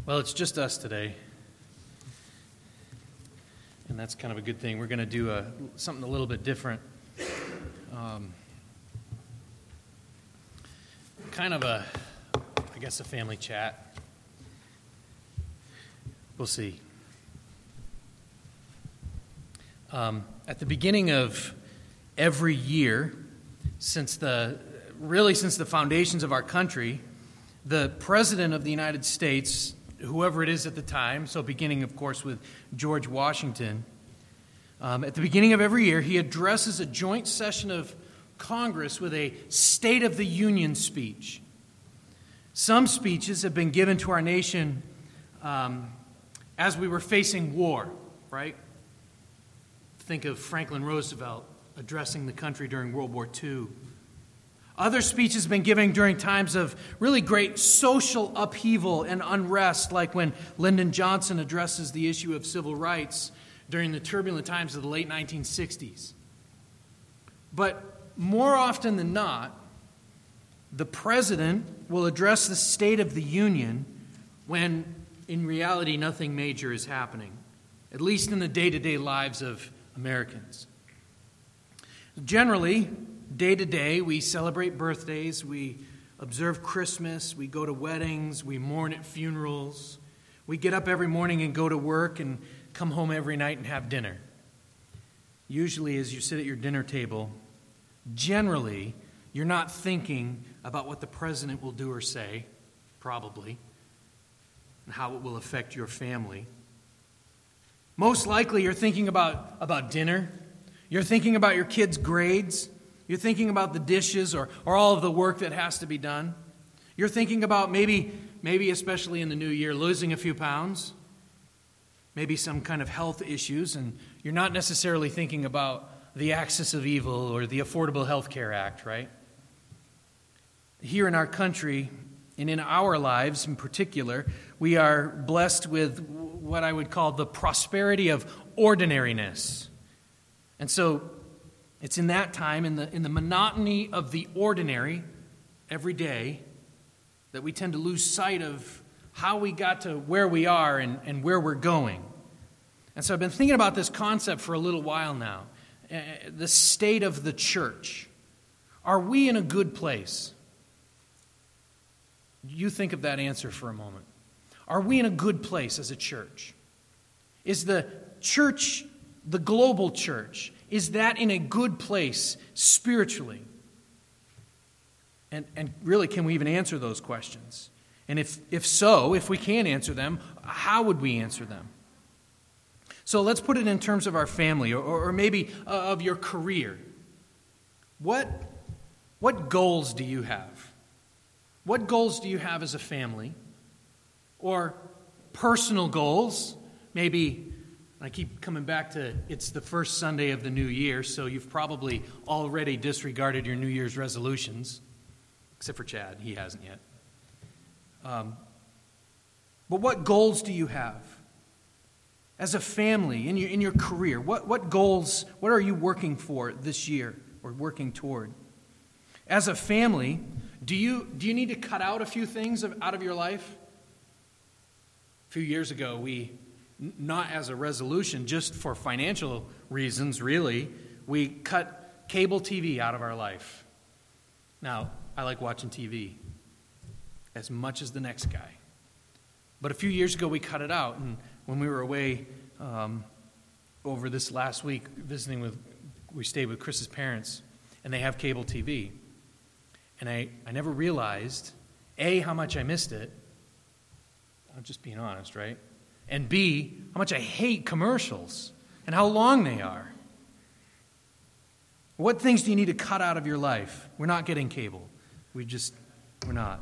Well, it's just us today, and that's kind of a good thing. We're going to do something a little bit different. Kind of a family chat. We'll see. At the beginning of every year, since the foundations of our country, the President of the United States, whoever it is at the time, so beginning, of course, with George Washington, at the beginning of every year, he addresses a joint session of Congress with a State of the Union speech. Some speeches have been given to our nation as we were facing war, right? Think of Franklin Roosevelt addressing the country during World War II. Other speeches have been given during times of really great social upheaval and unrest, like when Lyndon Johnson addresses the issue of civil rights during the turbulent times of the late 1960s. But more often than not, the president will address the State of the Union when, in reality, nothing major is happening, at least in the day-to-day lives of Americans. Generally, day to day, we celebrate birthdays, we observe Christmas, we go to weddings, we mourn at funerals. We get up every morning and go to work and come home every night and have dinner. Usually, as you sit at your dinner table, generally, you're not thinking about what the president will do or say, probably, and how it will affect your family. Most likely, you're thinking about dinner. You're thinking about your kids' grades. You're thinking about the dishes or all of the work that has to be done. You're thinking about maybe especially in the new year, losing a few pounds, maybe some kind of health issues, and you're not necessarily thinking about the axis of evil or the Affordable Health Care Act, right? Here in our country, and in our lives in particular, we are blessed with what I would call the prosperity of ordinariness. And so it's in that time, in the monotony of the ordinary, every day, that we tend to lose sight of how we got to where we are and where we're going. And so I've been thinking about this concept for a little while now. The state of the church. Are we in a good place? You think of that answer for a moment. Are we in a good place as a church? Is the church, the global church, is that in a good place spiritually? And really, can we even answer those questions? And if so, if we can answer them, how would we answer them? So let's put it in terms of our family or maybe of your career. What goals do you have? What goals do you have as a family? Or personal goals? Maybe, I keep coming back to it's the first Sunday of the new year, so you've probably already disregarded your New Year's resolutions, except for Chad. He hasn't yet. But what goals do you have? As a family, in your career, what goals, what are you working for this year or working toward? As a family, do you need to cut out a few things out of your life? A few years ago, we, not as a resolution, just for financial reasons, really, we cut cable TV out of our life. Now, I like watching TV as much as the next guy. But a few years ago, we cut it out, and when we were away over this last week we stayed with Chris's parents, and they have cable TV. And I never realized, A, how much I missed it. I'm just being honest, right? And B, how much I hate commercials and how long they are. What things do you need to cut out of your life? We're not getting cable. We're not.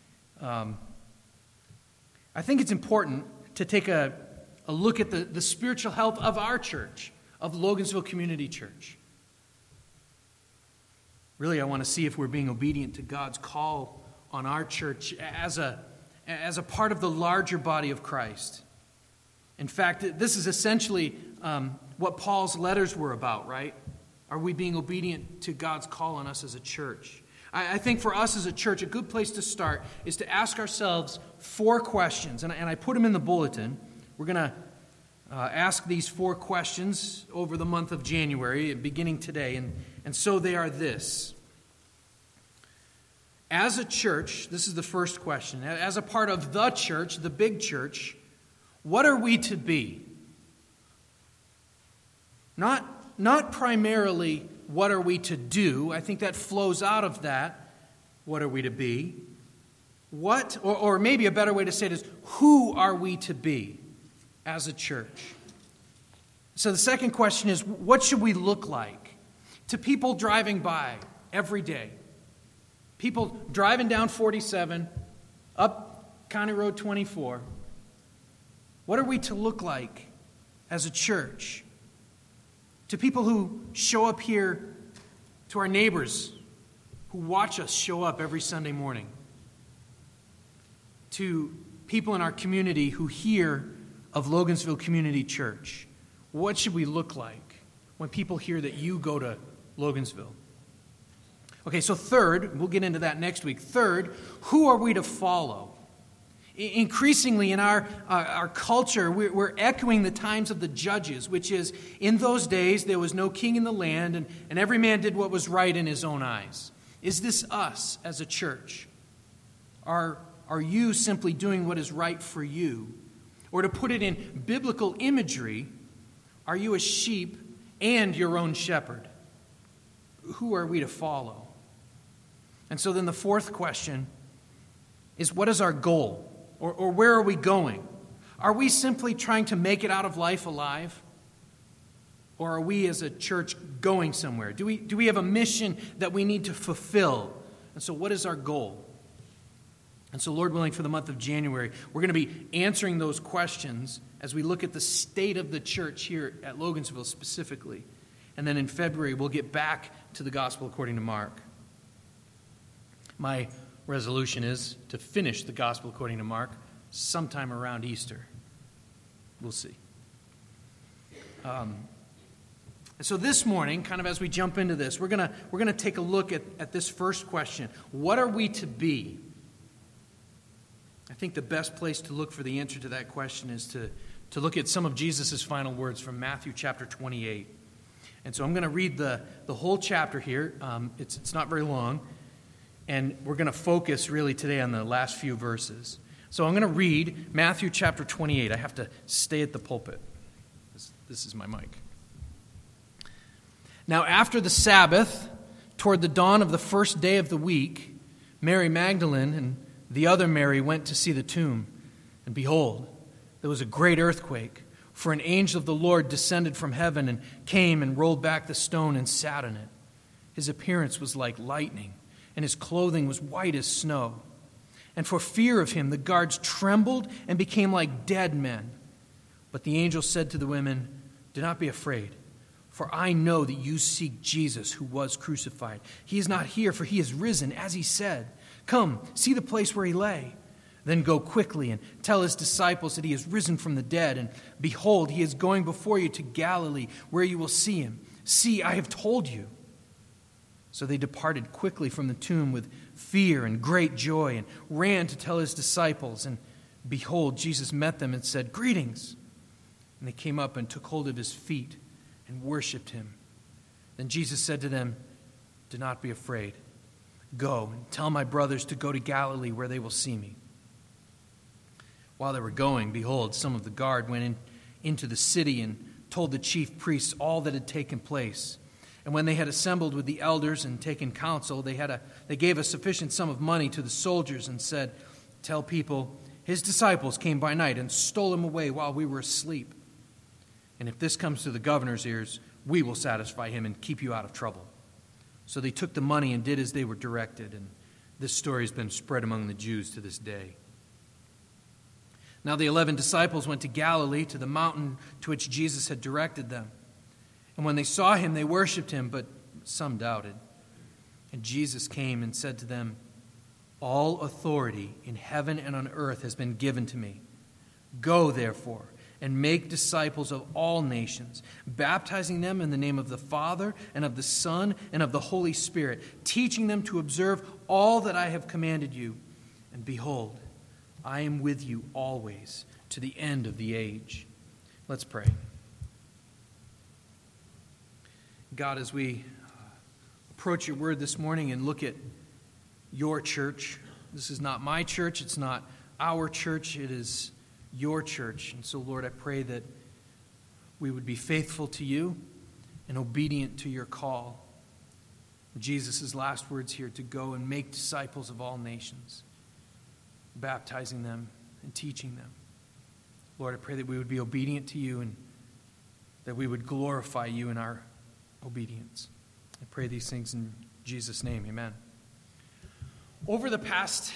I think it's important to take a look at the spiritual health of our church, of Logansville Community Church. Really, I want to see if we're being obedient to God's call on our church as a part of the larger body of Christ. In fact, this is essentially what Paul's letters were about, right? Are we being obedient to God's call on us as a church? I think for us as a church, a good place to start is to ask ourselves 4 questions. And I put them in the bulletin. We're going to ask these 4 questions over the month of January, beginning today. And so they are this. As a church, this is the first question. As a part of the church, the big church, what are we to be? Not primarily what are we to do. I think that flows out of that. What are we to be? What, or maybe a better way to say it is, who are we to be as a church? So the second question is, what should we look like to people driving by every day? People driving down 47, up County Road 24. What are we to look like as a church? To people who show up here, to our neighbors who watch us show up every Sunday morning. To people in our community who hear of Logansville Community Church. What should we look like when people hear that you go to Logansville? Okay, so third, we'll get into that next week. Third, who are we to follow? Increasingly in our culture, we're echoing the times of the judges, which is, in those days there was no king in the land, and every man did what was right in his own eyes. Is this us as a church? Are you simply doing what is right for you? Or to put it in biblical imagery, are you a sheep and your own shepherd? Who are we to follow? And so then the fourth question is, what is our goal? Or where are we going? Are we simply trying to make it out of life alive? Or are we as a church going somewhere? Do we have a mission that we need to fulfill? And so what is our goal? And so Lord willing, for the month of January, we're going to be answering those questions as we look at the state of the church here at Logansville specifically. And then in February, we'll get back to the Gospel according to Mark. My resolution is to finish the Gospel according to Mark sometime around Easter. We'll see. So this morning, kind of as we jump into this, we're gonna take a look at this first question. What are we to be? I think the best place to look for the answer to that question is to look at some of Jesus' final words from Matthew chapter 28. And so I'm going to read the whole chapter here. It's not very long. And we're going to focus really today on the last few verses. So I'm going to read Matthew chapter 28. I have to stay at the pulpit. This is my mic. Now after the Sabbath, toward the dawn of the first day of the week, Mary Magdalene and the other Mary went to see the tomb. And behold, there was a great earthquake, for an angel of the Lord descended from heaven and came and rolled back the stone and sat on it. His appearance was like lightning, and his clothing was white as snow. And for fear of him, the guards trembled and became like dead men. But the angel said to the women, "Do not be afraid, for I know that you seek Jesus who was crucified. He is not here, for he is risen, as he said. Come, see the place where he lay. Then go quickly and tell his disciples that he is risen from the dead. And behold, he is going before you to Galilee, where you will see him. See, I have told you." So they departed quickly from the tomb with fear and great joy and ran to tell his disciples. And behold, Jesus met them and said, "Greetings." And they came up and took hold of his feet and worshipped him. Then Jesus said to them, "Do not be afraid. Go and tell my brothers to go to Galilee, where they will see me." While they were going, behold, some of the guard went into the city and told the chief priests all that had taken place. And when they had assembled with the elders and taken counsel, they gave a sufficient sum of money to the soldiers and said, "Tell people, his disciples came by night and stole him away while we were asleep. And if this comes to the governor's ears, we will satisfy him and keep you out of trouble." So they took the money and did as they were directed. And this story has been spread among the Jews to this day. Now the 11 disciples went to Galilee, to the mountain to which Jesus had directed them. And when they saw him, they worshipped him, but some doubted. And Jesus came and said to them, "All authority in heaven and on earth has been given to me. Go, therefore, and make disciples of all nations, baptizing them in the name of the Father and of the Son and of the Holy Spirit, teaching them to observe all that I have commanded you. And behold, I am with you always to the end of the age." Let's pray. God, as we approach your word this morning and look at your church, this is not my church, it's not our church, it is your church. And so, Lord, I pray that we would be faithful to you and obedient to your call. Jesus' last words here, to go and make disciples of all nations, baptizing them and teaching them. Lord, I pray that we would be obedient to you and that we would glorify you in our obedience. I pray these things in Jesus' name. Amen. Over the past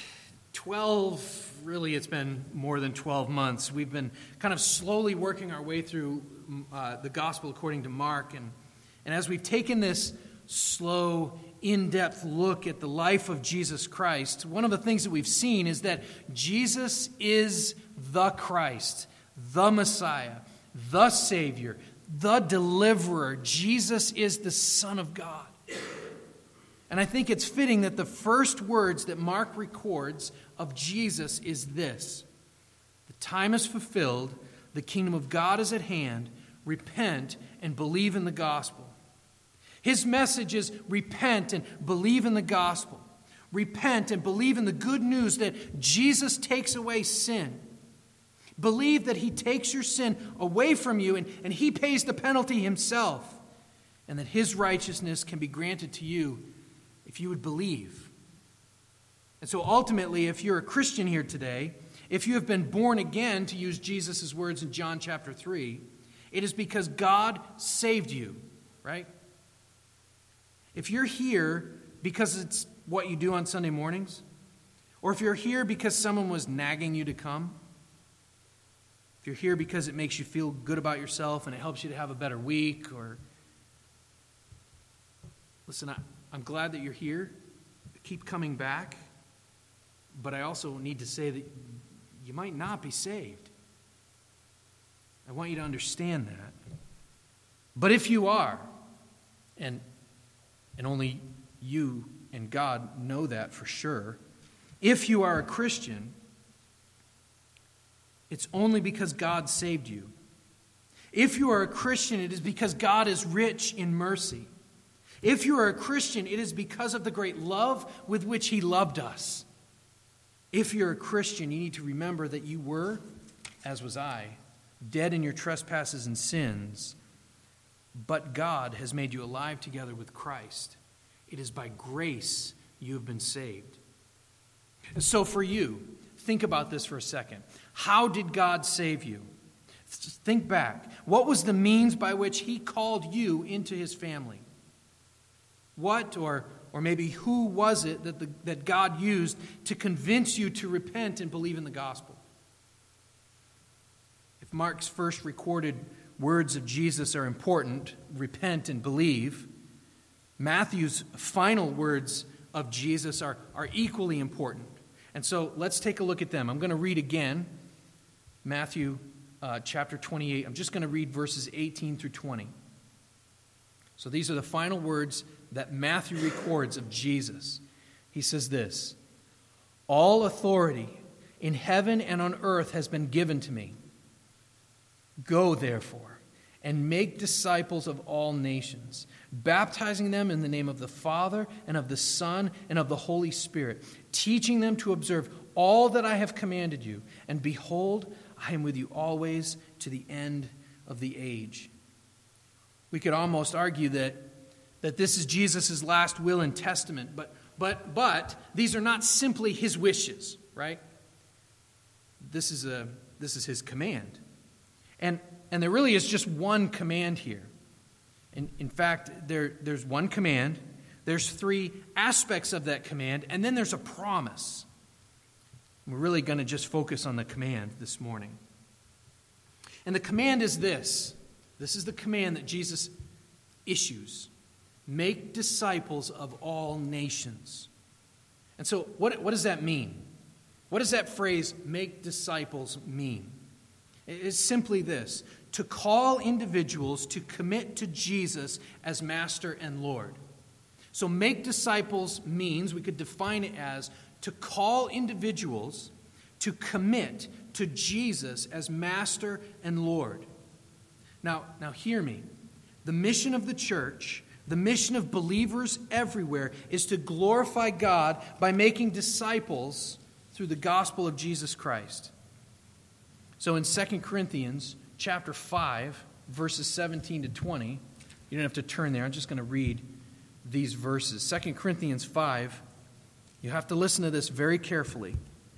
it's been more than 12 months, we've been kind of slowly working our way through the gospel according to Mark. And as we've taken this slow, in-depth look at the life of Jesus Christ, one of the things that we've seen is that Jesus is the Christ, the Messiah, the Savior, the Deliverer. Jesus is the Son of God. And I think it's fitting that the first words that Mark records of Jesus is this: "The time is fulfilled, the kingdom of God is at hand, repent and believe in the gospel." His message is repent and believe in the gospel. Repent and believe in the good news that Jesus takes away sin. Believe that he takes your sin away from you and he pays the penalty himself, and that his righteousness can be granted to you if you would believe. And so ultimately, if you're a Christian here today, if you have been born again, to use Jesus' words in John chapter 3, it is because God saved you, right? If you're here because it's what you do on Sunday mornings, or if you're here because someone was nagging you to come, if you're here because it makes you feel good about yourself and it helps you to have a better week, or listen, I'm glad that you're here. Keep coming back. But I also need to say that you might not be saved. I want you to understand that. But if you are, and only you and God know that for sure, if you are a Christian, it's only because God saved you. If you are a Christian, it is because God is rich in mercy. If you are a Christian, it is because of the great love with which he loved us. If you're a Christian, you need to remember that you were, as was I, dead in your trespasses and sins, but God has made you alive together with Christ. It is by grace you have been saved. And so for you, think about this for a second. How did God save you? Think back. What was the means by which he called you into his family? What or maybe who was it that God used to convince you to repent and believe in the gospel? If Mark's first recorded words of Jesus are important, repent and believe, Matthew's final words of Jesus are equally important. And so let's take a look at them. I'm going to read again Matthew chapter 28. I'm just going to read verses 18 through 20. So these are the final words that Matthew records of Jesus. He says this: "All authority in heaven and on earth has been given to me. Go, therefore, and make disciples of all nations, baptizing them in the name of the Father and of the Son and of the Holy Spirit, teaching them to observe all that I have commanded you. And behold, I am with you always to the end of the age." We could almost argue that this is Jesus' last will and testament, but these are not simply his wishes, right? This is his command. And there really is just one command here. In fact, there's one command, there's three aspects of that command, and then there's a promise. We're really going to just focus on the command this morning. And the command is this. This is the command that Jesus issues. Make disciples of all nations. And so what does that mean? What does that phrase, make disciples, mean? It's simply this: to call individuals to commit to Jesus as Master and Lord. So make disciples means, we could define it as, to call individuals to commit to Jesus as Master and Lord. Now hear me. The mission of the church, the mission of believers everywhere, is to glorify God by making disciples through the gospel of Jesus Christ. So in 2 Corinthians chapter 5, verses 17 to 20, you don't have to turn there. I'm just going to read these verses. 2 Corinthians 5, you have to listen to this very carefully.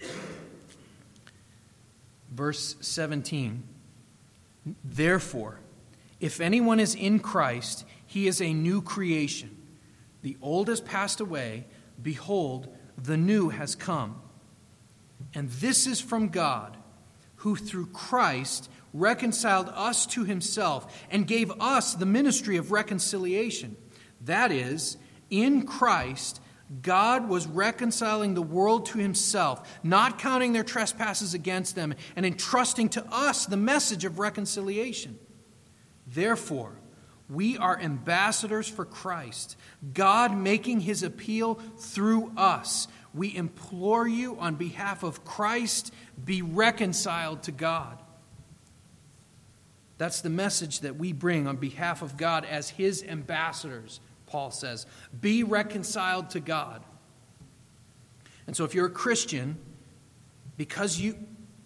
Verse 17, therefore, if anyone is in Christ, he is a new creation. The old has passed away. Behold, the new has come. And this is from God, who through Christ reconciled us to himself and gave us the ministry of reconciliation. That is, in Christ, God was reconciling the world to himself, not counting their trespasses against them, and entrusting to us the message of reconciliation. Therefore, we are ambassadors for Christ, God making his appeal through us. We implore you on behalf of Christ, be reconciled to God. That's the message that we bring on behalf of God as his ambassadors, Paul says. Be reconciled to God. And so if you're a Christian, because you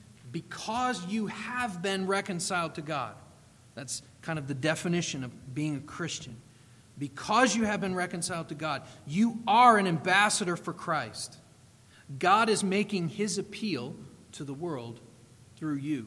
have been reconciled to God, that's kind of the definition of being a Christian. Because you have been reconciled to God, you are an ambassador for Christ. God is making his appeal to the world through you.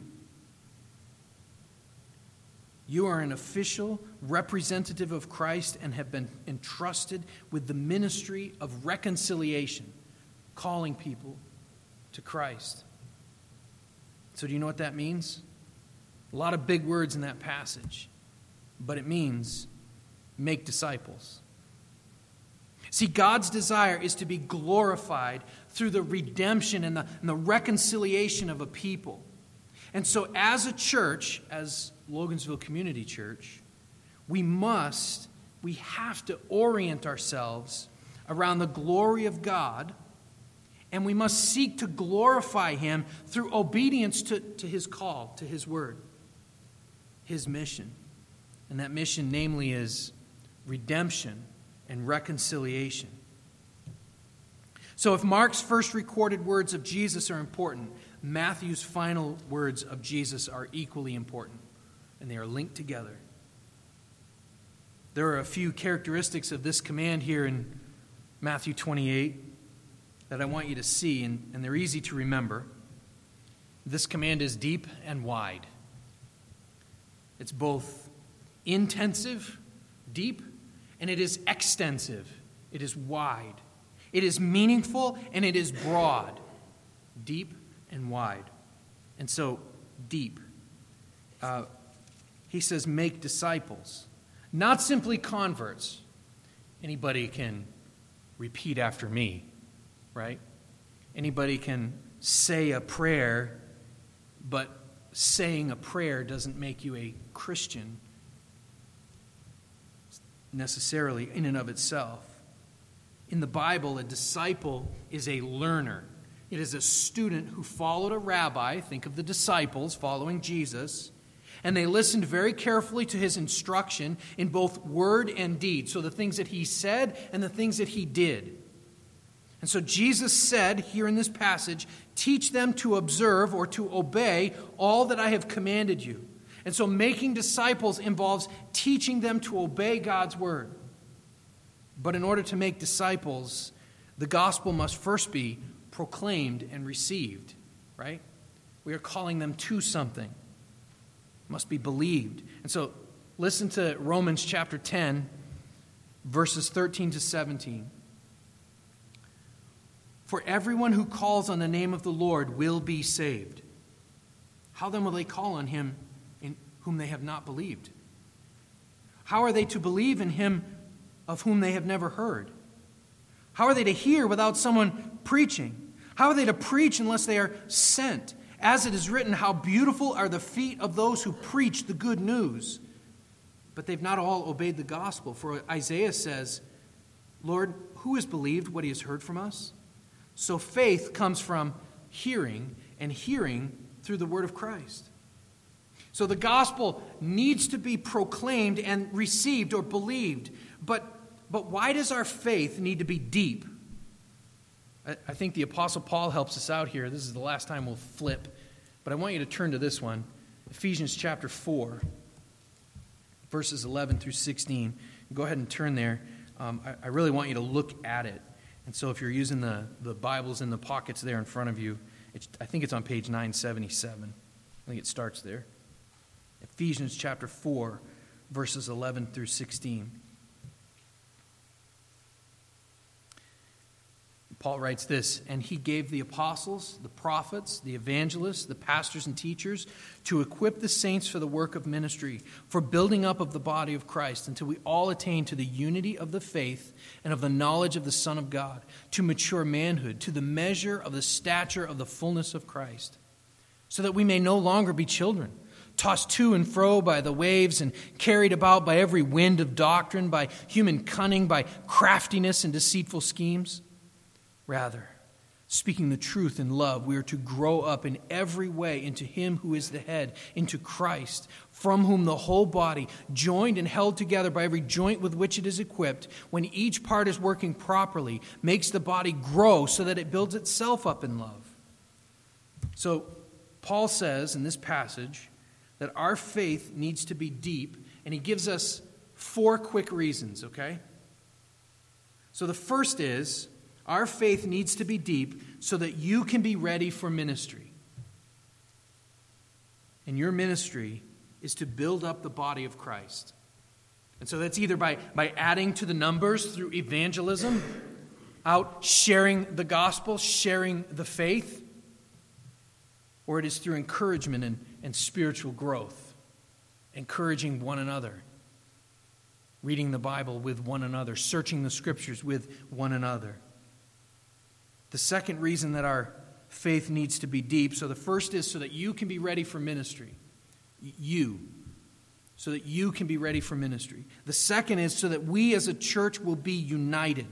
You are an official representative of Christ and have been entrusted with the ministry of reconciliation, calling people to Christ. So do you know what that means? A lot of big words in that passage, but it means make disciples. See, God's desire is to be glorified through the redemption and the reconciliation of a people. And so as a church, as Logansville Community Church, we have to orient ourselves around the glory of God, and we must seek to glorify him through obedience to his call, to his word, his mission. And that mission, namely, is redemption and reconciliation. So if Mark's first recorded words of Jesus are important, Matthew's final words of Jesus are equally important, and they are linked together. There are a few characteristics of this command here in Matthew 28 that I want you to see, and they're easy to remember. This command is deep and wide. It's both intensive, deep, and it is extensive. It is wide. It is meaningful, and it is broad. Deep and wide. And so, deep. He says, make disciples. Not simply converts. Anybody can repeat after me, right? Anybody can say a prayer, but saying a prayer doesn't make you a Christian necessarily in and of itself. In the Bible, a disciple is a learner. It is a student who followed a rabbi. Think of the disciples following Jesus. And they listened very carefully to his instruction in both word and deed. So the things that he said and the things that he did. And so Jesus said here in this passage, teach them to observe or to obey all that I have commanded you. And so making disciples involves teaching them to obey God's word. But in order to make disciples, the gospel must first be proclaimed and received, right? We are calling them to something. It must be believed. And so listen to Romans chapter 10, verses 13 to 17. For everyone who calls on the name of the Lord will be saved. How then will they call on him in whom they have not believed? How are they to believe in him of whom they have never heard? How are they to hear without someone preaching? How are they to preach unless they are sent? As it is written, how beautiful are the feet of those who preach the good news. But they've not all obeyed the gospel. For Isaiah says, Lord, who has believed what he has heard from us? So faith comes from hearing, and hearing through the word of Christ. So the gospel needs to be proclaimed and received or believed. But why does our faith need to be deep? I think the Apostle Paul helps us out here. This is the last time we'll flip. But I want you to turn to this one. Ephesians chapter 4, verses 11 through 16. Go ahead and turn there. I really want you to look at it. And so if you're using the Bibles in the pockets there in front of you, I think it's on page 977. I think it starts there. Ephesians chapter 4, verses 11 through 16. Paul writes this, and he gave the apostles, the prophets, the evangelists, the pastors and teachers to equip the saints for the work of ministry, for building up of the body of Christ, until we all attain to the unity of the faith and of the knowledge of the Son of God, to mature manhood, to the measure of the stature of the fullness of Christ, so that we may no longer be children, tossed to and fro by the waves and carried about by every wind of doctrine, by human cunning, by craftiness and deceitful schemes. Rather, speaking the truth in love, we are to grow up in every way into him who is the head, into Christ, from whom the whole body, joined and held together by every joint with which it is equipped, when each part is working properly, makes the body grow so that it builds itself up in love. So, Paul says in this passage that our faith needs to be deep, and he gives us 4 quick reasons, okay? So the first is, our faith needs to be deep so that you can be ready for ministry. And your ministry is to build up the body of Christ. And so that's either by adding to the numbers through evangelism, out sharing the gospel, sharing the faith, or it is through encouragement and spiritual growth, encouraging one another, reading the Bible with one another, searching the scriptures with one another. The second reason that our faith needs to be deep, so the first is so that you can be ready for ministry. So that you can be ready for ministry. The second is so that we as a church will be united.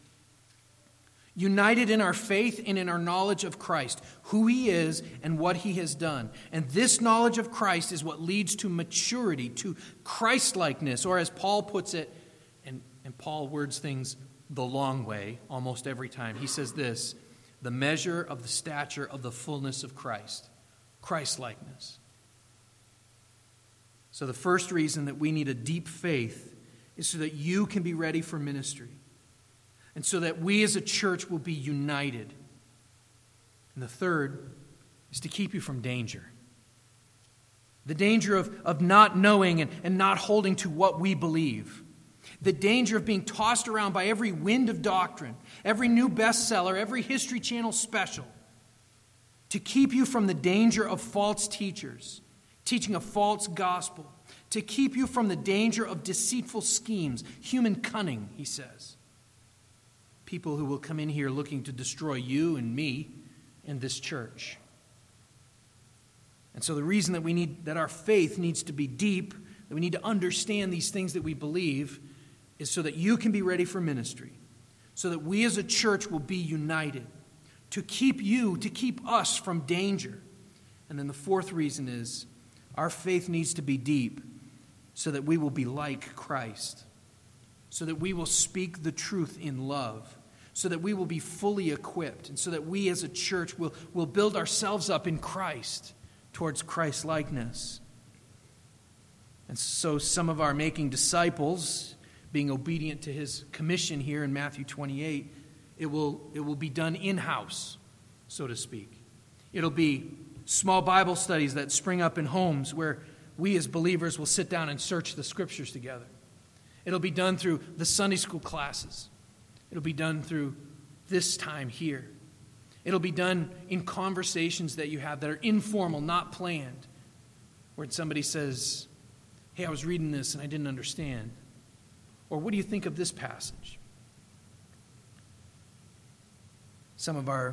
United in our faith and in our knowledge of Christ, who he is and what he has done. And this knowledge of Christ is what leads to maturity, to Christ-likeness, or as Paul puts it, and Paul words things the long way almost every time. He says this, the measure of the stature of the fullness of Christ, Christ-likeness. So the first reason that we need a deep faith is so that you can be ready for ministry, and so that we as a church will be united. And the third is to keep you from danger. The danger of not knowing and not holding to what we believe. The danger of being tossed around by every wind of doctrine, every new bestseller, every History Channel special, to keep you from the danger of false teachers, teaching a false gospel, to keep you from the danger of deceitful schemes, human cunning, he says. People who will come in here looking to destroy you and me and this church. And so the reason that our faith needs to be deep, that we need to understand these things that we believe, is so that you can be ready for ministry, so that we as a church will be united, to keep us from danger. And then the fourth reason is our faith needs to be deep so that we will be like Christ, so that we will speak the truth in love, so that we will be fully equipped, and so that we as a church will build ourselves up in Christ towards Christ-likeness. And so some of our making disciples, being obedient to his commission here in Matthew 28, it will be done in-house, so to speak. It'll be small Bible studies that spring up in homes where we as believers will sit down and search the scriptures together. It'll be done through the Sunday school classes. It'll be done through this time here. It'll be done in conversations that you have that are informal, not planned, where somebody says, hey, I was reading this and I didn't understand. Or what do you think of this passage? Some of our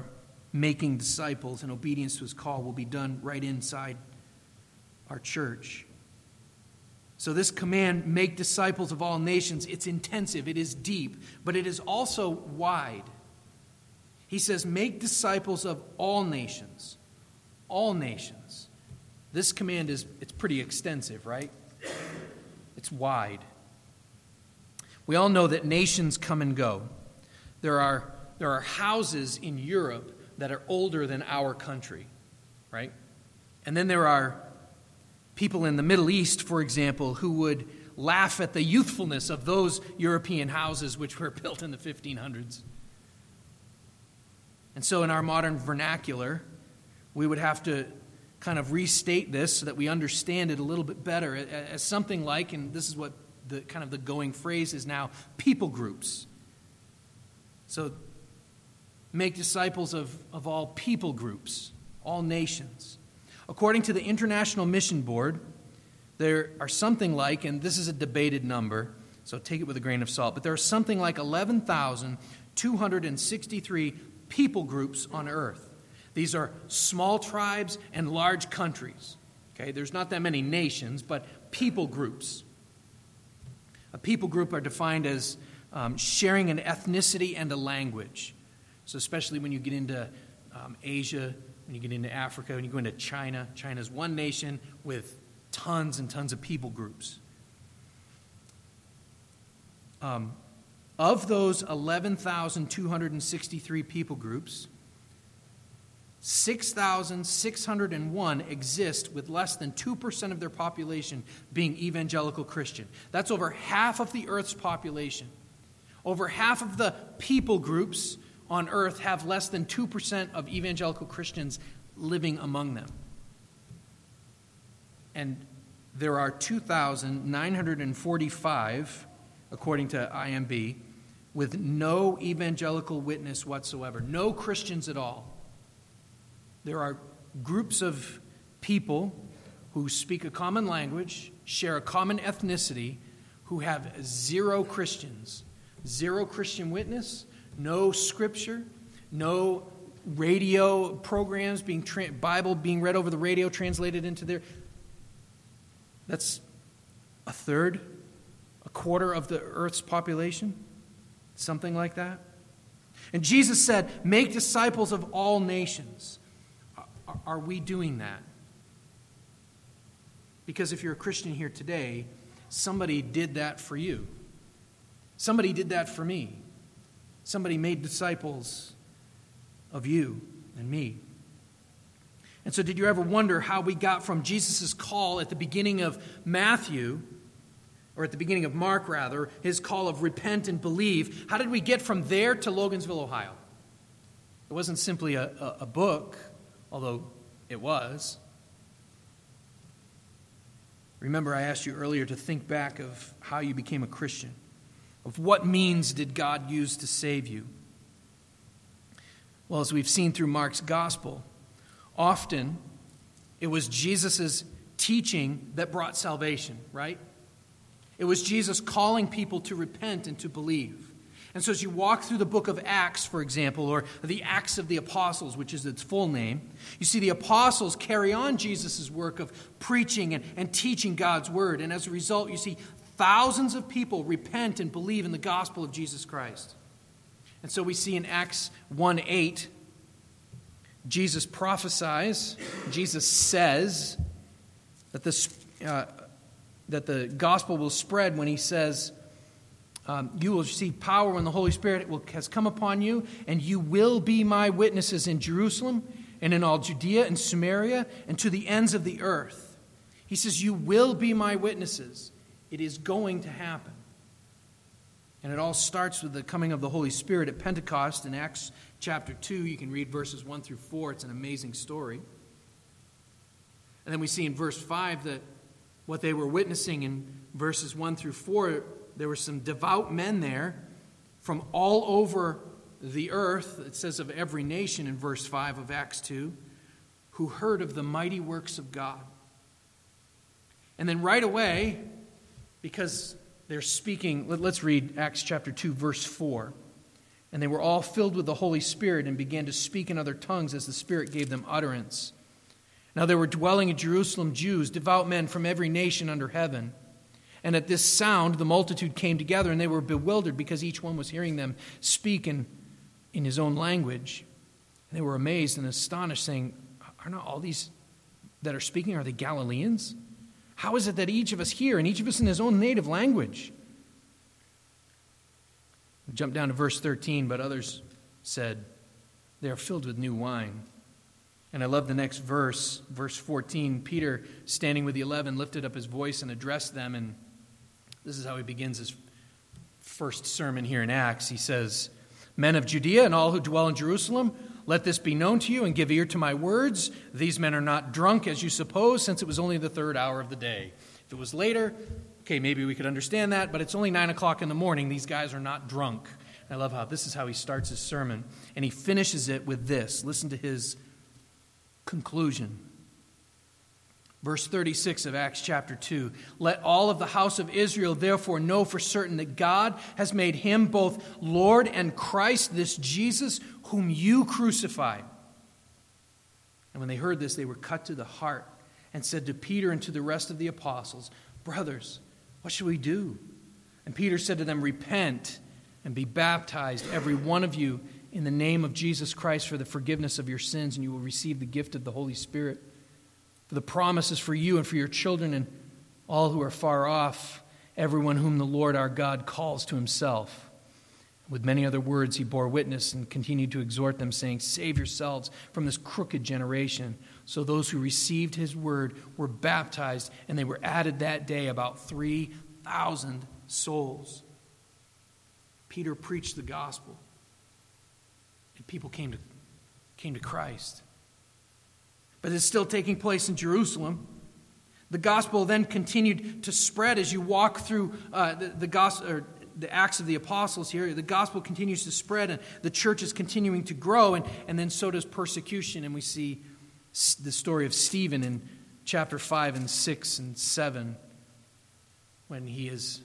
making disciples and obedience to his call will be done right inside our church. So this command, make disciples of all nations, it's intensive, it is deep, but it is also wide. He says, make disciples of all nations. All nations. This command it's pretty extensive, right? It's wide. We all know that nations come and go. There are houses in Europe that are older than our country, right? And then there are people in the Middle East, for example, who would laugh at the youthfulness of those European houses which were built in the 1500s. And so in our modern vernacular, we would have to kind of restate this so that we understand it a little bit better as something like, and this is what the kind of the going phrase is now, people groups. So make disciples of all people groups, all nations. According to the International Mission Board, there are something like, and this is a debated number, so take it with a grain of salt, but there are something like 11,263 people groups on earth. These are small tribes and large countries. Okay, there's not that many nations, but people groups. A people group are defined as sharing an ethnicity and a language. So especially when you get into Asia, when you get into Africa, when you go into China, China's one nation with tons and tons of people groups. Of those 11,263 people groups, 6,601 exist with less than 2% of their population being evangelical Christian. That's over half of the earth's population. Over half of the people groups on earth have less than 2% of evangelical Christians living among them. And there are 2,945, according to IMB, with no evangelical witness whatsoever, no Christians at all. There are groups of people who speak a common language, share a common ethnicity, who have zero Christians, zero Christian witness, no scripture, no radio programs being Bible being read over the radio, translated into their. That's a third, a quarter of the earth's population, something like that. And Jesus said, make disciples of all nations. Are we doing that? Because if you're a Christian here today, somebody did that for you. Somebody did that for me. Somebody made disciples of you and me. And so did you ever wonder how we got from Jesus' call at the beginning of Matthew, or at the beginning of Mark rather, his call of repent and believe, how did we get from there to Loganville, Ohio? It wasn't simply a book, although it was. Remember, I asked you earlier to think back of how you became a Christian. Of what means did God use to save you? Well, as we've seen through Mark's gospel, often it was Jesus' teaching that brought salvation, right? It was Jesus calling people to repent and to believe. And so as you walk through the book of Acts, for example, or the Acts of the Apostles, which is its full name, you see the apostles carry on Jesus' work of preaching and teaching God's word. And as a result, you see thousands of people repent and believe in the gospel of Jesus Christ. And so we see in Acts 1:8, Jesus prophesies, Jesus says that the gospel will spread when he says, you will receive power when the Holy Spirit has come upon you, and you will be my witnesses in Jerusalem and in all Judea and Samaria and to the ends of the earth. He says, you will be my witnesses. It is going to happen. And it all starts with the coming of the Holy Spirit at Pentecost in Acts chapter 2. You can read verses 1 through 4. It's an amazing story. And then we see in verse 5 that what they were witnessing in verses 1 through 4, there were some devout men there from all over the earth, it says of every nation in verse 5 of Acts 2, who heard of the mighty works of God. And then right away, because they're speaking, let's read Acts chapter 2, verse 4. And they were all filled with the Holy Spirit and began to speak in other tongues as the Spirit gave them utterance. Now there were dwelling in Jerusalem Jews, devout men from every nation under heaven. And at this sound the multitude came together, and they were bewildered because each one was hearing them speak in his own language. And they were amazed and astonished, saying, "Are not all these that are speaking, are they Galileans? How is it that each of us hear, and each of us in his own native language?" We jump down to verse 13, but others said, "They are filled with new wine." And I love the next verse, verse 14. Peter, standing with the 11, lifted up his voice and addressed them, and this is how he begins his first sermon here in Acts. He says, "Men of Judea and all who dwell in Jerusalem, let this be known to you, and give ear to my words. These men are not drunk, as you suppose, since it was only the third hour of the day." If it was later, okay, maybe we could understand that, but it's only 9 o'clock in the morning. These guys are not drunk. I love how this is how he starts his sermon. And he finishes it with this. Listen to his conclusion. Verse 36 of Acts chapter 2. "Let all of the house of Israel therefore know for certain that God has made him both Lord and Christ, this Jesus whom you crucified." And when they heard this, they were cut to the heart and said to Peter and to the rest of the apostles, "Brothers, what shall we do?" And Peter said to them, "Repent and be baptized, every one of you, in the name of Jesus Christ for the forgiveness of your sins, and you will receive the gift of the Holy Spirit. For the promise is for you and for your children and all who are far off, everyone whom the Lord our God calls to himself." With many other words he bore witness and continued to exhort them, saying, "Save yourselves from this crooked generation." So those who received his word were baptized, and they were added that day about 3,000 souls. Peter preached the gospel, and people came to Christ. But it's still taking place in Jerusalem. The gospel then continued to spread as you walk through the gospel, or the Acts of the Apostles here. The gospel continues to spread, and the church is continuing to grow, and then so does persecution. And we see the story of Stephen in chapter 5 and 6 and 7, when he is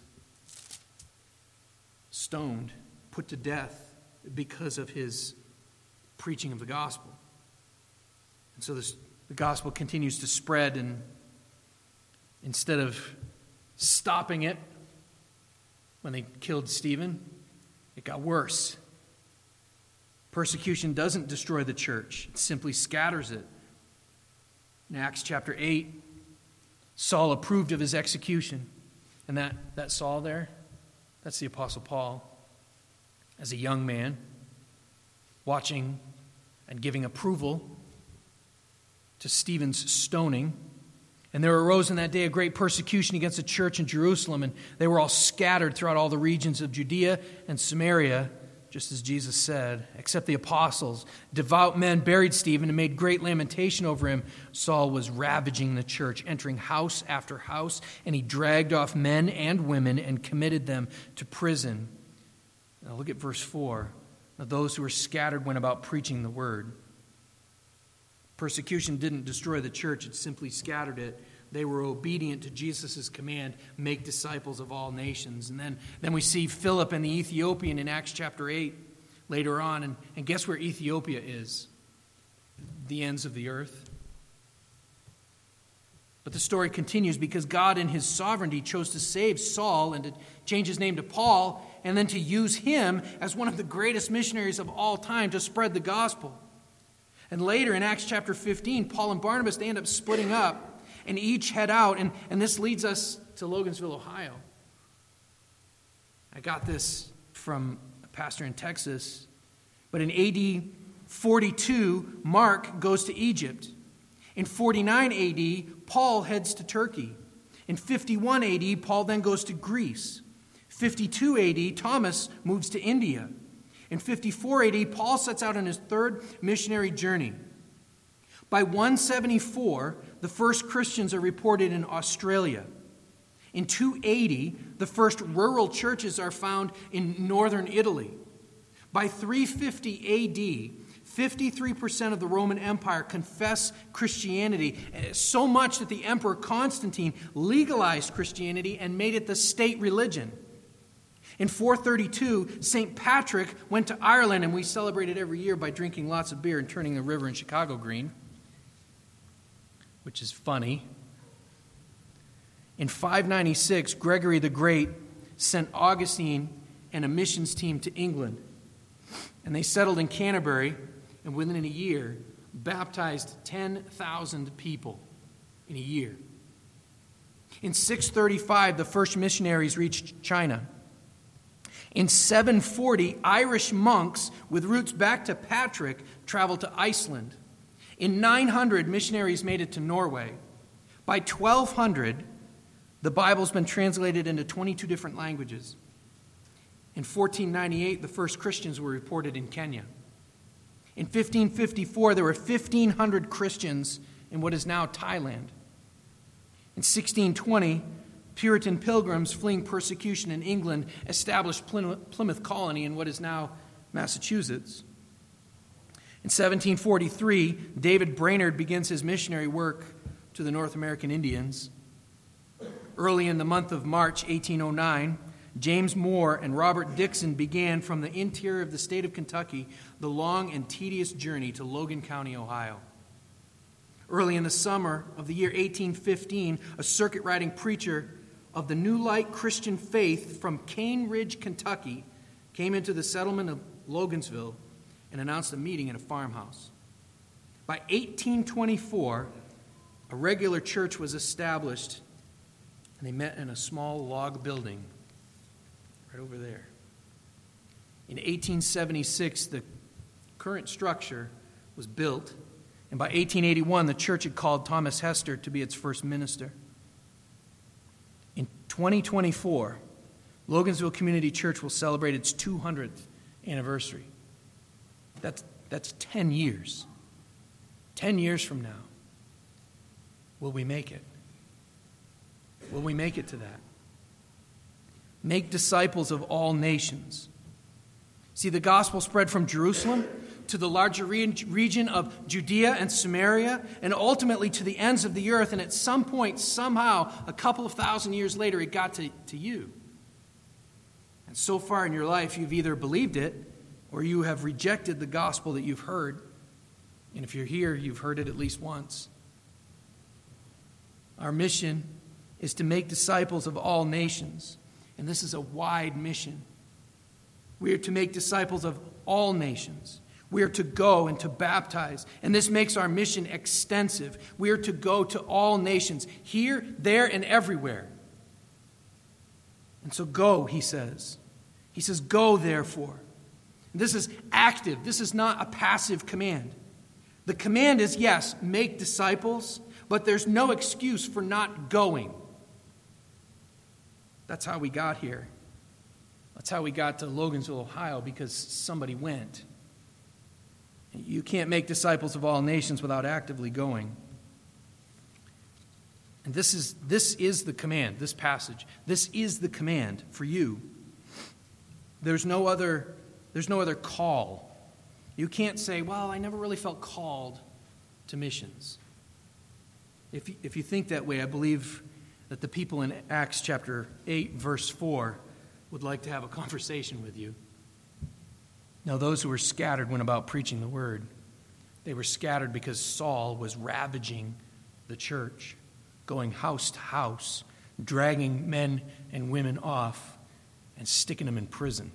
stoned, put to death because of his preaching of the gospel. And so the gospel continues to spread, and instead of stopping it when they killed Stephen, it got worse. Persecution doesn't destroy the church, it simply scatters it. In Acts chapter 8, Saul approved of his execution. And that Saul there, that's the Apostle Paul, as a young man, watching and giving approval to Stephen's stoning. And there arose in that day a great persecution against the church in Jerusalem, and they were all scattered throughout all the regions of Judea and Samaria, just as Jesus said, except the apostles. Devout men buried Stephen and made great lamentation over him. Saul was ravaging the church, entering house after house, and he dragged off men and women and committed them to prison. Now look at verse 4. Now those who were scattered went about preaching the word. Persecution didn't destroy the church, it simply scattered it. They were obedient to Jesus' command, make disciples of all nations. And then we see Philip and the Ethiopian in Acts chapter 8 later on. And guess where Ethiopia is? The ends of the earth. But the story continues because God in his sovereignty chose to save Saul and to change his name to Paul, and then to use him as one of the greatest missionaries of all time to spread the gospel. And later in Acts chapter 15, Paul and Barnabas, they end up splitting up and each head out. And this leads us to Loganville, Ohio. I got this from a pastor in Texas. But in AD 42, Mark goes to Egypt. In 49 AD, Paul heads to Turkey. In 51 AD, Paul then goes to Greece. 52 AD, Thomas moves to India. In 54 AD, Paul sets out on his third missionary journey. By 174, the first Christians are reported in Australia. In 280, the first rural churches are found in northern Italy. By 350 AD, 53% of the Roman Empire confess Christianity, so much that the Emperor Constantine legalized Christianity and made it the state religion. In 432, St. Patrick went to Ireland, and we celebrate it every year by drinking lots of beer and turning the river in Chicago green, which is funny. In 596, Gregory the Great sent Augustine and a missions team to England, and they settled in Canterbury, and within a year, baptized 10,000 people in a year. In 635, the first missionaries reached China. In 740, Irish monks with roots back to Patrick traveled to Iceland. In 900, missionaries made it to Norway. By 1200, the Bible's been translated into 22 different languages. In 1498, the first Christians were reported in Kenya. In 1554, there were 1,500 Christians in what is now Thailand. In 1620, Puritan pilgrims fleeing persecution in England established Plymouth Colony in what is now Massachusetts. In 1743, David Brainerd begins his missionary work to the North American Indians. Early in the month of March 1809, James Moore and Robert Dixon began from the interior of the state of Kentucky the long and tedious journey to Logan County, Ohio. Early in the summer of the year 1815, a circuit-riding preacher of the New Light Christian faith from Cane Ridge, Kentucky, came into the settlement of Logansville and announced a meeting at a farmhouse. By 1824, a regular church was established, and they met in a small log building right over there. In 1876, the current structure was built, and by 1881, the church had called Thomas Hester to be its first minister. In 2024, Logansville Community Church will celebrate its 200th anniversary. That's 10 years. 10 years from now, will we make it? Will we make it to that? Make disciples of all nations. See, the gospel spread from Jerusalem to the larger region of Judea and Samaria, and ultimately to the ends of the earth. And at some point, somehow, a couple of thousand years later, it got to you. And so far in your life, you've either believed it or you have rejected the gospel that you've heard. And if you're here, you've heard it at least once. Our mission is to make disciples of all nations. And this is a wide mission. We are to make disciples of all nations. We are to go and to baptize. And this makes our mission extensive. We are to go to all nations, here, there, and everywhere. And so go, he says. He says, go, therefore. This is active. This is not a passive command. The command is, yes, make disciples, but there's no excuse for not going. That's how we got here. That's how we got to Logansville, Ohio, because somebody went. You can't make disciples of all nations without actively going. And this is the command, this passage. This is the command for you. There's no other call. You can't say, well, I never really felt called to missions. If you think that way, I believe that the people in Acts chapter 8, verse 4 would like to have a conversation with you. Now, those who were scattered went about preaching the word. They were scattered because Saul was ravaging the church, going house to house, dragging men and women off and sticking them in prison.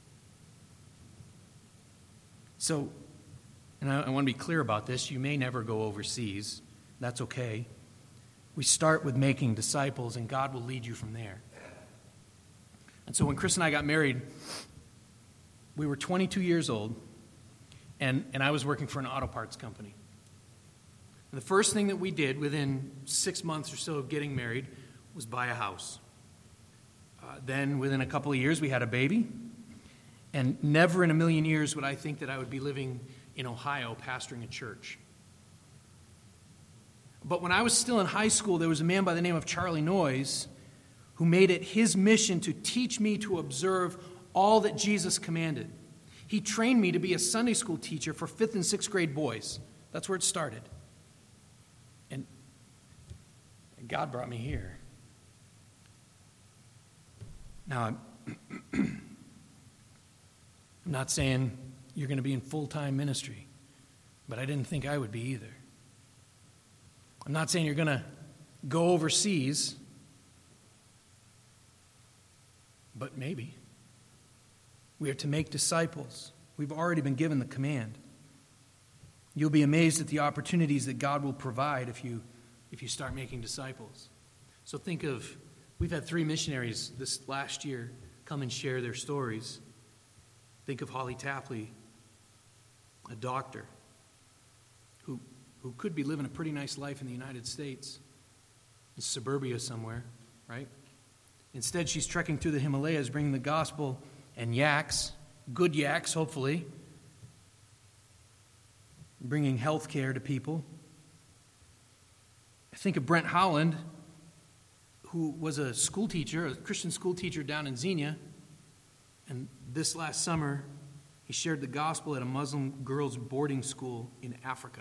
So, and I want to be clear about this, you may never go overseas. That's okay. We start with making disciples, and God will lead you from there. And so when Chris and I got married, we were 22 years old, and I was working for an auto parts company. And the first thing that we did within 6 months or so of getting married was buy a house. Then within a couple of years, we had a baby. And never in a million years would I think that I would be living in Ohio pastoring a church. But when I was still in high school, there was a man by the name of Charlie Noyes who made it his mission to teach me to observe all that Jesus commanded. He trained me to be a Sunday school teacher for 5th and 6th grade boys. That's where it started. And God brought me here. Now, I'm not saying you're going to be in full-time ministry, but I didn't think I would be either. I'm not saying you're going to go overseas, but maybe. We are to make disciples. We've already been given the command. You'll be amazed at the opportunities that God will provide if you start making disciples. So think of, we've had 3 missionaries this last year come and share their stories. Think of Holly Tapley, a doctor who could be living a pretty nice life in the United States, in suburbia somewhere, right? Instead, she's trekking through the Himalayas, bringing the gospel and yaks, good yaks, hopefully, bringing health care to people. I think of Brent Howland, who was a school teacher, a Christian school teacher down in Xenia, and this last summer, he shared the gospel at a Muslim girls' boarding school in Africa.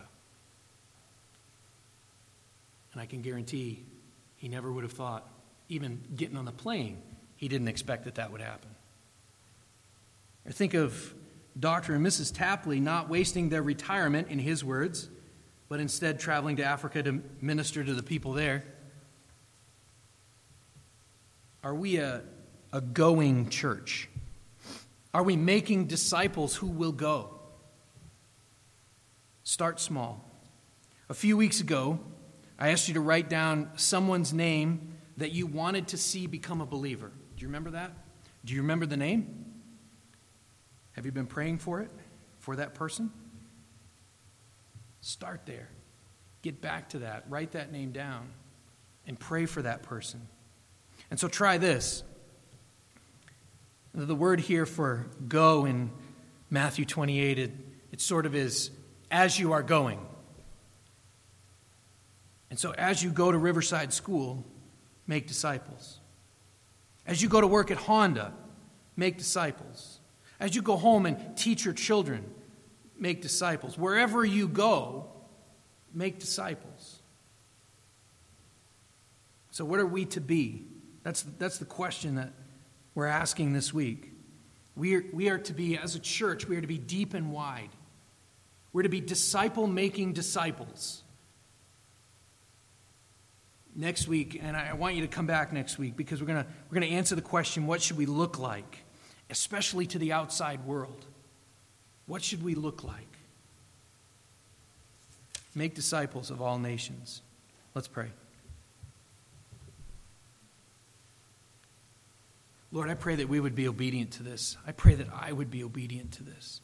And I can guarantee he never would have thought, even getting on the plane, he didn't expect that would happen. Or think of Dr. and Mrs. Tapley not wasting their retirement, in his words, but instead traveling to Africa to minister to the people there. Are we a going church? Are we making disciples who will go? Start small. A few weeks ago, I asked you to write down someone's name that you wanted to see become a believer. Do you remember that? Do you remember the name? Have you been praying for it, for that person? Start there. Get back to that. Write that name down and pray for that person. And so try this. The word here for go in Matthew 28, it sort of is as you are going. And so as you go to Riverside School, make disciples. As you go to work at Honda, make disciples. As you go home and teach your children, make disciples. Wherever you go, make disciples. So what are we to be? That's the question that we're asking this week. We are to be, as a church, we are to be deep and wide. We're to be disciple-making disciples. Next week, and I want you to come back next week, because we're going to answer the question, what should we look like? Especially to the outside world. What should we look like? Make disciples of all nations. Let's pray. Lord, I pray that we would be obedient to this. I pray that I would be obedient to this.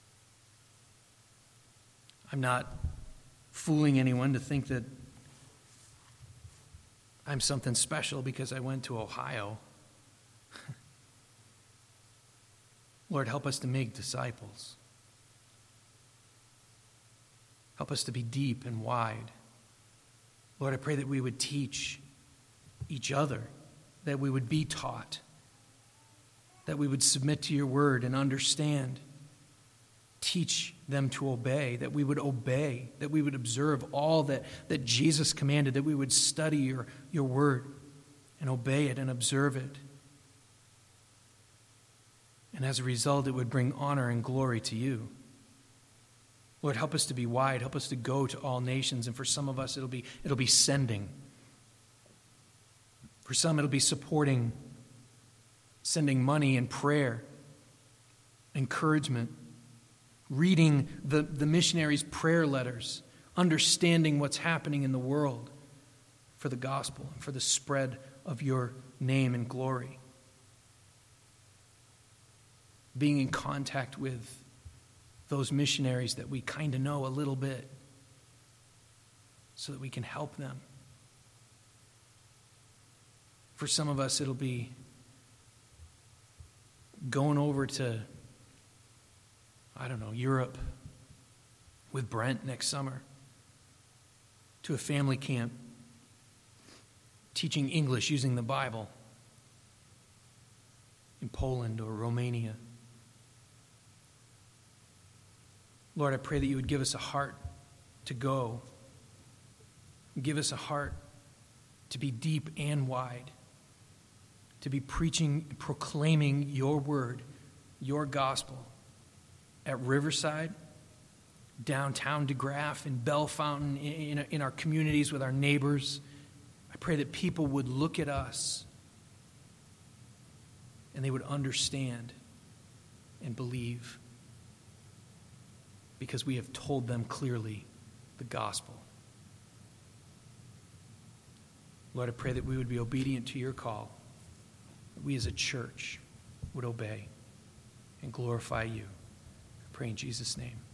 I'm not fooling anyone to think that I'm something special because I went to Ohio. Lord, help us to make disciples. Help us to be deep and wide. Lord, I pray that we would teach each other, that we would be taught, that we would submit to your word and understand. Teach them to obey, that we would obey, that we would observe all that Jesus commanded, that we would study your word and obey it and observe it. And as a result, it would bring honor and glory to you. Lord, help us to be wide. Help us to go to all nations. And for some of us, it'll be sending. For some, it'll be supporting, sending money and prayer, encouragement, reading the missionaries' prayer letters, understanding what's happening in the world for the gospel, for the spread of your name and glory. Being in contact with those missionaries that we kind of know a little bit so that we can help them. For some of us, it'll be going over to, Europe with Brent next summer, to a family camp, teaching English using the Bible in Poland or Romania. Lord, I pray that you would give us a heart to go. Give us a heart to be deep and wide. to be preaching, proclaiming your word, your gospel at Riverside, downtown DeGraff, in Bellefontaine, in our communities with our neighbors. I pray that people would look at us and they would understand and believe because we have told them clearly the gospel. Lord, I pray that we would be obedient to your call, that we as a church would obey and glorify you. I pray in Jesus' name.